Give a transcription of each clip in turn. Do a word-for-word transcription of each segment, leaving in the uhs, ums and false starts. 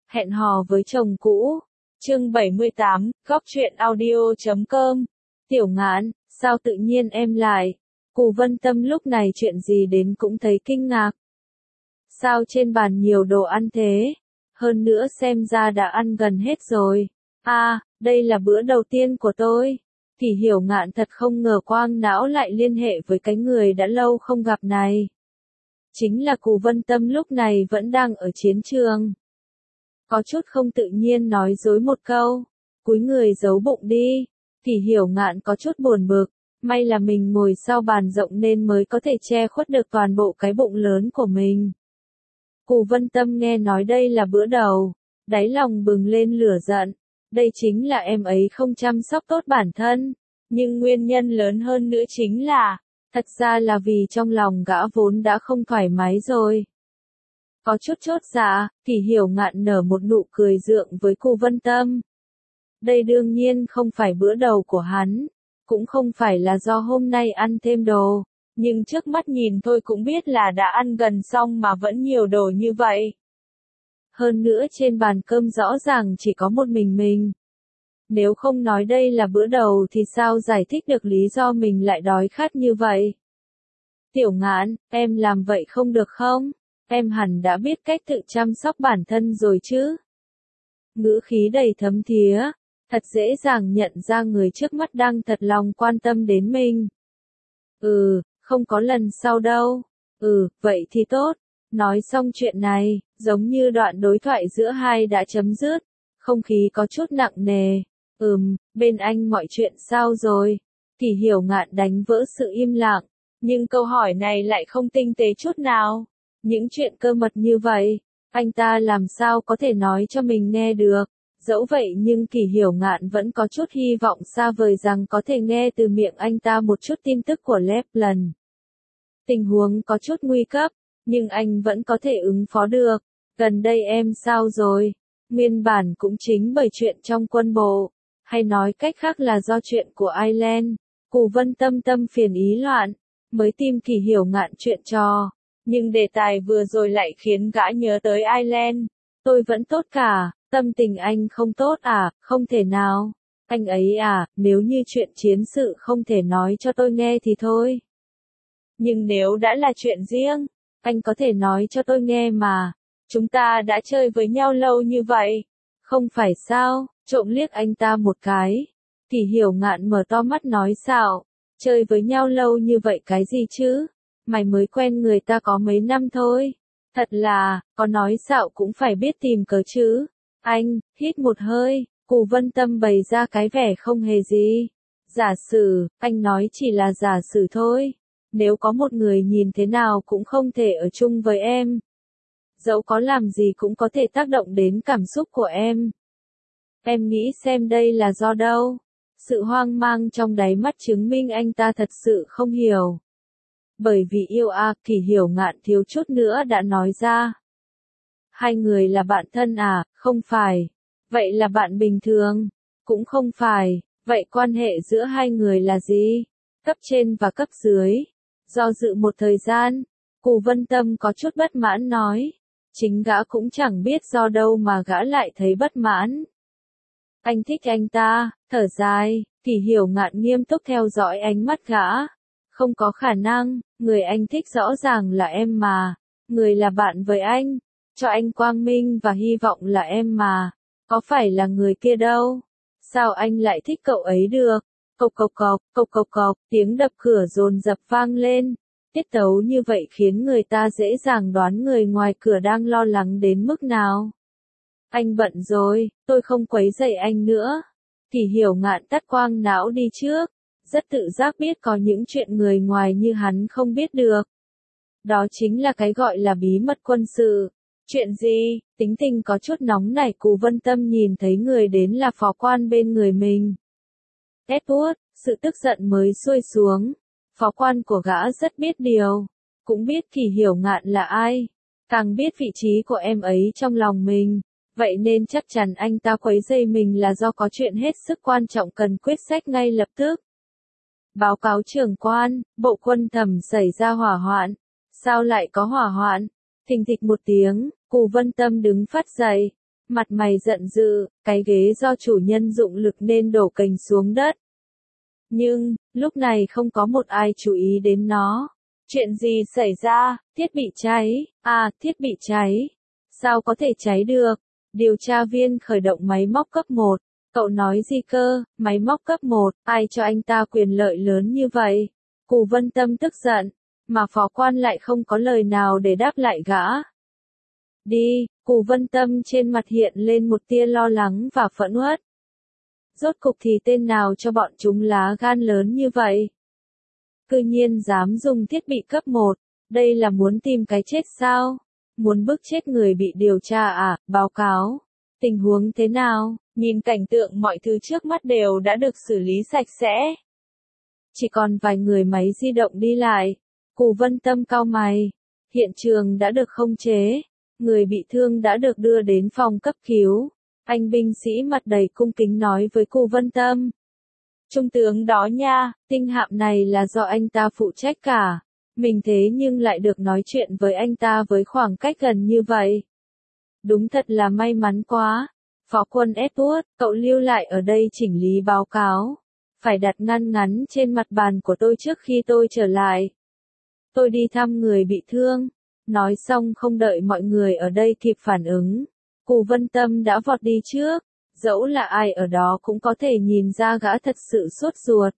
Hẹn hò với chồng cũ. Chương bảy mươi tám, góc truyện audio chấm com. Tiểu Ngạn, sao tự nhiên em lại? Cù Vân Tâm lúc này chuyện gì đến cũng thấy kinh ngạc. Sao trên bàn nhiều đồ ăn thế? Hơn nữa xem ra đã ăn gần hết rồi. À, đây là bữa đầu tiên của tôi. Thì Hiểu Ngạn thật không ngờ quang não lại liên hệ với cái người đã lâu không gặp này. Chính là Cù Vân Tâm lúc này vẫn đang ở chiến trường. Có chút không tự nhiên nói dối một câu, cúi người giấu bụng đi. Thì Hiểu Ngạn có chút buồn bực, may là mình ngồi sau bàn rộng nên mới có thể che khuất được toàn bộ cái bụng lớn của mình. Cù Vân Tâm nghe nói đây là bữa đầu, đáy lòng bừng lên lửa giận. Đây chính là em ấy không chăm sóc tốt bản thân, nhưng nguyên nhân lớn hơn nữa chính là, thật ra là vì trong lòng gã vốn đã không thoải mái rồi. Có chút chốt dạ, thì Hiểu Ngạn nở một nụ cười gượng với Cù Vân Tâm. Đây đương nhiên không phải bữa đầu của hắn, cũng không phải là do hôm nay ăn thêm đồ, nhưng trước mắt nhìn thôi cũng biết là đã ăn gần xong mà vẫn nhiều đồ như vậy. Hơn nữa trên bàn cơm rõ ràng chỉ có một mình mình. Nếu không nói đây là bữa đầu thì sao giải thích được lý do mình lại đói khát như vậy? Tiểu Ngạn, em làm vậy không được không? Em hẳn đã biết cách tự chăm sóc bản thân rồi chứ? Ngữ khí đầy thấm thía, thật dễ dàng nhận ra người trước mắt đang thật lòng quan tâm đến mình. Ừ, không có lần sau đâu. Ừ, vậy thì tốt. Nói xong chuyện này, giống như đoạn đối thoại giữa hai đã chấm dứt, không khí có chút nặng nề. Ừm, bên anh mọi chuyện sao rồi? Thì Hiểu Ngạn đánh vỡ sự im lặng, nhưng câu hỏi này lại không tinh tế chút nào. Những chuyện cơ mật như vậy, anh ta làm sao có thể nói cho mình nghe được? Dẫu vậy nhưng Kỳ Hiểu Ngạn vẫn có chút hy vọng xa vời rằng có thể nghe từ miệng anh ta một chút tin tức của Lapland. Tình huống có chút nguy cấp, nhưng anh vẫn có thể ứng phó được. Gần đây em sao rồi? Nguyên bản cũng chính bởi chuyện trong quân bộ, hay nói cách khác là do chuyện của Ireland, Cù Vân Tâm tâm phiền ý loạn, mới tìm Kỳ Hiểu Ngạn chuyện trò. Nhưng đề tài vừa rồi lại khiến gã nhớ tới Ireland. Tôi vẫn tốt cả, tâm tình anh không tốt à, không thể nào. Anh ấy à, nếu như chuyện chiến sự không thể nói cho tôi nghe thì thôi. Nhưng nếu đã là chuyện riêng, anh có thể nói cho tôi nghe mà. Chúng ta đã chơi với nhau lâu như vậy. Không phải sao, trộm liếc anh ta một cái. Thì Hiểu Ngạn mở to mắt nói xạo, chơi với nhau lâu như vậy cái gì chứ? Mày mới quen người ta có mấy năm thôi. Thật là, có nói xạo cũng phải biết tìm cớ chứ. Anh, hít một hơi, Cù Vân Tâm bày ra cái vẻ không hề gì. Giả sử, anh nói chỉ là giả sử thôi. Nếu có một người nhìn thế nào cũng không thể ở chung với em. Dẫu có làm gì cũng có thể tác động đến cảm xúc của em. Em nghĩ xem đây là do đâu? Sự hoang mang trong đáy mắt chứng minh anh ta thật sự không hiểu. Bởi vì yêu à, Thì Hiểu Ngạn thiếu chút nữa đã nói ra. Hai người là bạn thân à, không phải. Vậy là bạn bình thường. Cũng không phải. Vậy quan hệ giữa hai người là gì? Cấp trên và cấp dưới. Do dự một thời gian, Cù Vân Tâm có chút bất mãn nói. Chính gã cũng chẳng biết do đâu mà gã lại thấy bất mãn. Anh thích anh ta, thở dài, Thì Hiểu Ngạn nghiêm túc theo dõi ánh mắt gã. Không có khả năng, người anh thích rõ ràng là em mà. Người là bạn với anh, cho anh quang minh và hy vọng là em mà. Có phải là người kia đâu? Sao anh lại thích cậu ấy được? Cộc cộc cộc, cộc cộc cộc, tiếng đập cửa dồn dập vang lên. Tiết tấu như vậy khiến người ta dễ dàng đoán người ngoài cửa đang lo lắng đến mức nào. Anh bận rồi, tôi không quấy rầy anh nữa. Thì Hiểu Ngạn tắt quang não đi trước. Rất tự giác biết có những chuyện người ngoài như hắn không biết được. Đó chính là cái gọi là bí mật quân sự. Chuyện gì? Tính tình có chút nóng nảy Cù Vân Tâm nhìn thấy người đến là phó quan bên người mình. Edward, sự tức giận mới xuôi xuống. Phó quan của gã rất biết điều. Cũng biết Kỳ Hiểu Ngạn là ai. Càng biết vị trí của em ấy trong lòng mình. Vậy nên chắc chắn anh ta quấy rầy mình là do có chuyện hết sức quan trọng cần quyết sách ngay lập tức. Báo cáo trưởng quan, bộ quân thẩm xảy ra hỏa hoạn. Sao lại có hỏa hoạn? Thình thịch một tiếng, Cù Vân Tâm đứng phát dậy. mặt mày giận dữ, cái ghế do chủ nhân dụng lực nên đổ cành xuống đất. Nhưng, lúc này không có một ai chú ý đến nó. Chuyện gì xảy ra? Thiết bị cháy. À, thiết bị cháy. Sao có thể cháy được? Điều tra viên khởi động máy móc cấp một. Cậu nói gì cơ? Máy móc cấp một, ai cho anh ta quyền lợi lớn như vậy? Cù Vân Tâm tức giận, mà phó quan lại không có lời nào để đáp lại gã. Đi, Cù Vân Tâm trên mặt hiện lên một tia lo lắng và phẫn uất. Rốt cục thì tên nào cho bọn chúng lá gan lớn như vậy? Cư nhiên dám dùng thiết bị cấp một, đây là muốn tìm cái chết sao? Muốn bức chết người bị điều tra à? Báo cáo. Tình huống thế nào? Nhìn cảnh tượng mọi thứ trước mắt đều đã được xử lý sạch sẽ. Chỉ còn vài người máy di động đi lại. Cù Vân Tâm cau mày. Hiện trường đã được khống chế. Người bị thương đã được đưa đến phòng cấp cứu. Anh binh sĩ mặt đầy cung kính nói với Cù Vân Tâm. Trung tướng đó nha, tinh hạm này là do anh ta phụ trách cả. Mình thế nhưng lại được nói chuyện với anh ta với khoảng cách gần như vậy. Đúng thật là may mắn quá. Phó quân Edward, cậu lưu lại ở đây chỉnh lý báo cáo. Phải đặt ngăn ngắn trên mặt bàn của tôi trước khi tôi trở lại. Tôi đi thăm người bị thương. Nói xong không đợi mọi người ở đây kịp phản ứng. Cù Vân Tâm đã vọt đi trước. Dẫu là ai ở đó cũng có thể nhìn ra gã thật sự sốt ruột.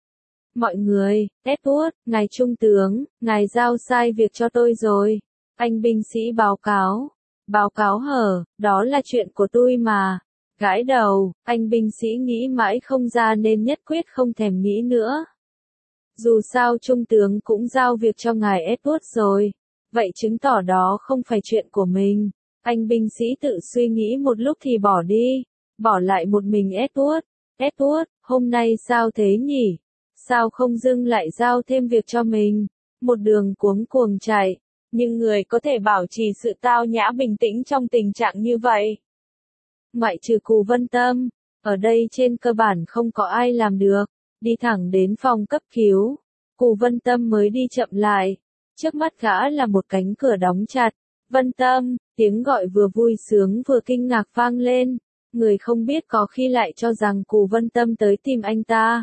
Mọi người, Edward, ngài trung tướng, ngài giao sai việc cho tôi rồi. Anh binh sĩ báo cáo. Báo cáo hở, đó là chuyện của tôi mà. Gãi đầu, anh binh sĩ nghĩ mãi không ra nên nhất quyết không thèm nghĩ nữa. Dù sao trung tướng cũng giao việc cho ngài Edward rồi. Vậy chứng tỏ đó không phải chuyện của mình. Anh binh sĩ tự suy nghĩ một lúc thì bỏ đi. Bỏ lại một mình Edward. Edward, hôm nay sao thế nhỉ? Sao không dưng lại giao thêm việc cho mình? Một đường cuống cuồng chạy. Nhưng người có thể bảo trì sự tao nhã bình tĩnh trong tình trạng như vậy. Ngoại trừ Cù Vân Tâm, ở đây trên cơ bản không có ai làm được. Đi thẳng đến phòng cấp cứu. Cù Vân Tâm mới đi chậm lại. Trước mắt gã là một cánh cửa đóng chặt. Vân Tâm, tiếng gọi vừa vui sướng vừa kinh ngạc vang lên. Người không biết có khi lại cho rằng Cù Vân Tâm tới tìm anh ta.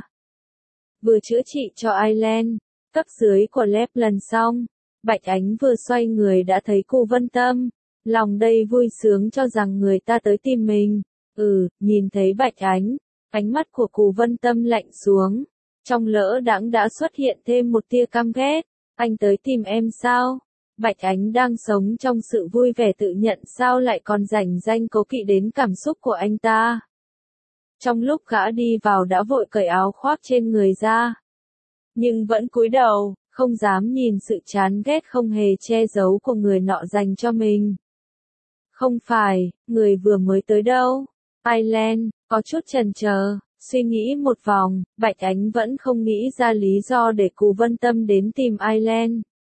Vừa chữa trị cho Ireland, cấp dưới của Lép lần xong. Bạch Ánh vừa xoay người đã thấy Cù Vân Tâm. Lòng đầy vui sướng cho rằng người ta tới tìm mình. Ừ, nhìn thấy Bạch Ánh, ánh mắt của Cù Vân Tâm lạnh xuống. Trong lỡ đãng đã xuất hiện thêm một tia căm ghét. Anh tới tìm em sao? Bạch Ánh đang sống trong sự vui vẻ tự nhận sao lại còn rảnh ranh cố kỵ đến cảm xúc của anh ta. Trong lúc gã đi vào đã vội cởi áo khoác trên người ra. Nhưng vẫn cúi đầu, không dám nhìn sự chán ghét không hề che giấu của người nọ dành cho mình. Không phải, người vừa mới tới đâu. Ireland, có chút chần chờ, suy nghĩ một vòng, Bạch Ánh vẫn không nghĩ ra lý do để Cù Vân Tâm đến tìm Ireland.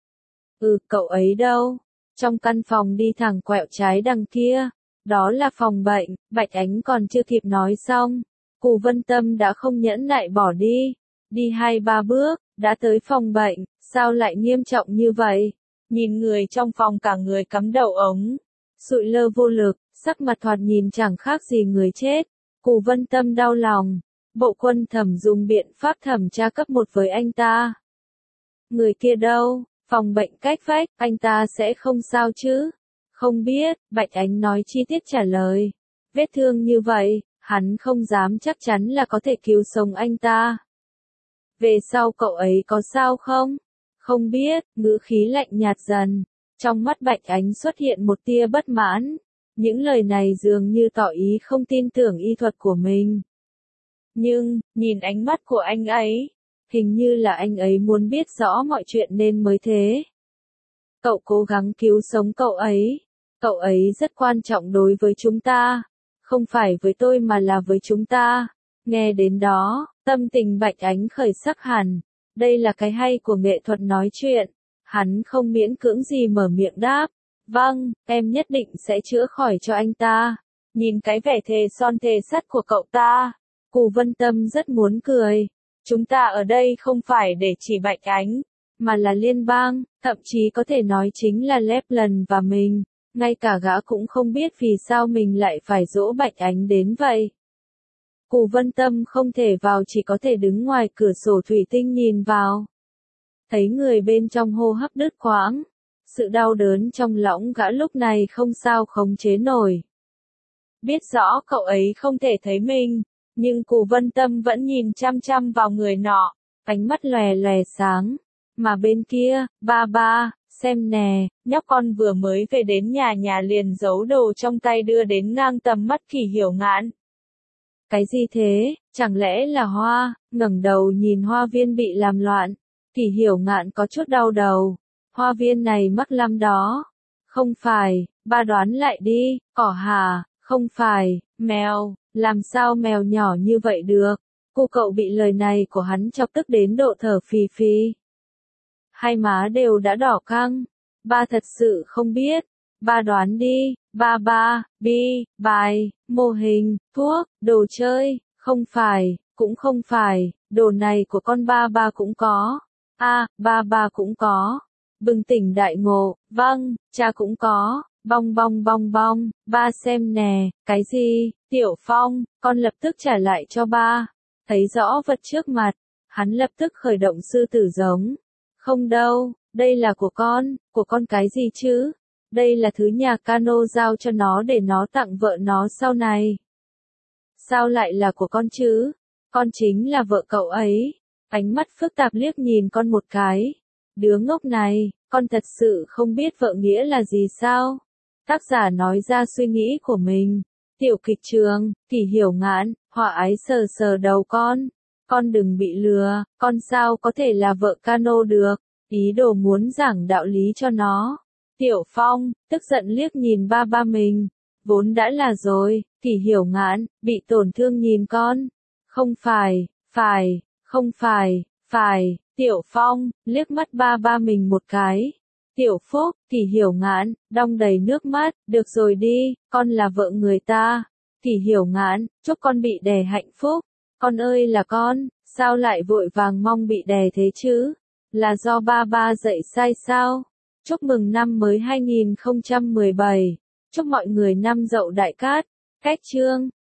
Ừ, cậu ấy đâu? Trong căn phòng đi thẳng quẹo trái đằng kia. Đó là phòng bệnh. Bạch Ánh còn chưa kịp nói xong. Cù Vân Tâm đã không nhẫn nại bỏ đi. Đi hai ba bước, đã tới phòng bệnh. Sao lại nghiêm trọng như vậy? Nhìn người trong phòng cả người cắm đầu ống. Sụi lơ vô lực, sắc mặt thoạt nhìn chẳng khác gì người chết. Cù Vân Tâm đau lòng. Bộ quân thẩm dùng biện pháp thẩm tra cấp một với anh ta. Người kia đâu? Phòng bệnh cách vách, anh ta sẽ không sao chứ? Không biết, Bạch Ánh nói chi tiết trả lời. Vết thương như vậy, hắn không dám chắc chắn là có thể cứu sống anh ta. Về sau cậu ấy có sao không? Không biết, ngữ khí lạnh nhạt dần. Trong mắt Bạch Ánh xuất hiện một tia bất mãn. Những lời này dường như tỏ ý không tin tưởng y thuật của mình. Nhưng, nhìn ánh mắt của anh ấy, hình như là anh ấy muốn biết rõ mọi chuyện nên mới thế. Cậu cố gắng cứu sống cậu ấy. Cậu ấy rất quan trọng đối với chúng ta. Không phải với tôi mà là với chúng ta. Nghe đến đó, tâm tình Bạch Ánh khởi sắc hẳn. Đây là cái hay của nghệ thuật nói chuyện. Hắn không miễn cưỡng gì mở miệng đáp. Vâng, em nhất định sẽ chữa khỏi cho anh ta. Nhìn cái vẻ thề son thề sắt của cậu ta. Cù Vân Tâm rất muốn cười. Chúng ta ở đây không phải để chỉ Bạch Ánh, mà là liên bang, thậm chí có thể nói chính là Lép lần và mình. ngay cả gã cũng không biết vì sao mình lại phải dỗ Bạch Ánh đến vậy. Cù Vân Tâm không thể vào, chỉ có thể đứng ngoài cửa sổ thủy tinh nhìn vào. Thấy người bên trong hô hấp đứt quãng, sự đau đớn trong lõng gã lúc này không sao khống chế nổi. Biết rõ cậu ấy không thể thấy mình, nhưng Cù Vân Tâm vẫn nhìn chăm chăm vào người nọ, ánh mắt lòe lòe sáng. Mà bên kia, ba ba, xem nè, nhóc con vừa mới về đến nhà nhà liền giấu đồ trong tay đưa đến ngang tầm mắt Kỷ Hiểu Ngạn. Cái gì thế, chẳng lẽ là Hoa? Ngẩng đầu nhìn hoa viên bị làm loạn, Kỷ Hiểu Ngạn có chút đau đầu. Hoa viên này mắc lắm đó. Không phải, ba đoán lại đi, cỏ hả? Không phải, mèo, làm sao mèo nhỏ như vậy được? Cô cậu bị lời này của hắn chọc tức đến độ thở phì phì. Hai má đều đã đỏ căng. Ba thật sự không biết. Ba đoán đi, ba ba, bi, bài, mô hình, thuốc, đồ chơi, không phải, cũng không phải, đồ này của con ba ba cũng có. A, à, ba ba cũng có. Bừng tỉnh đại ngộ, vâng, cha cũng có. Bong bong bong bong, ba xem nè, cái gì? Tiểu Phong, con lập tức trả lại cho ba. Thấy rõ vật trước mặt, hắn lập tức khởi động sư tử giống. Không đâu, đây là của con, của con cái gì chứ? Đây là thứ nhà Cano giao cho nó để nó tặng vợ nó sau này. Sao lại là của con chứ? Con chính là vợ cậu ấy. Ánh mắt phức tạp liếc nhìn con một cái. Đứa ngốc này, con thật sự không biết vợ nghĩa là gì sao? Tác giả nói ra suy nghĩ của mình. Tiểu kịch trường, Kỷ Hiểu Ngạn, họa ái sờ sờ đầu con. Con đừng bị lừa, con sao có thể là vợ Cano được? Ý đồ muốn giảng đạo lý cho nó. Tiểu Phong, tức giận liếc nhìn ba ba mình. Vốn đã là rồi, Kỷ Hiểu Ngạn, bị tổn thương nhìn con. Không phải, phải, không phải, phải, Tiểu Phong, liếc mắt ba ba mình một cái. Tiểu Phúc, Kỷ Hiểu Ngạn, đong đầy nước mắt, được rồi đi, con là vợ người ta. Kỷ Hiểu Ngạn, chúc con bị đè hạnh phúc. Con ơi là con, sao lại vội vàng mong bị đè thế chứ? Là do ba ba dạy sai sao? Chúc mừng năm mới hai nghìn không trăm mười bảy. Chúc mọi người năm Dậu Đại Cát. Cách chương.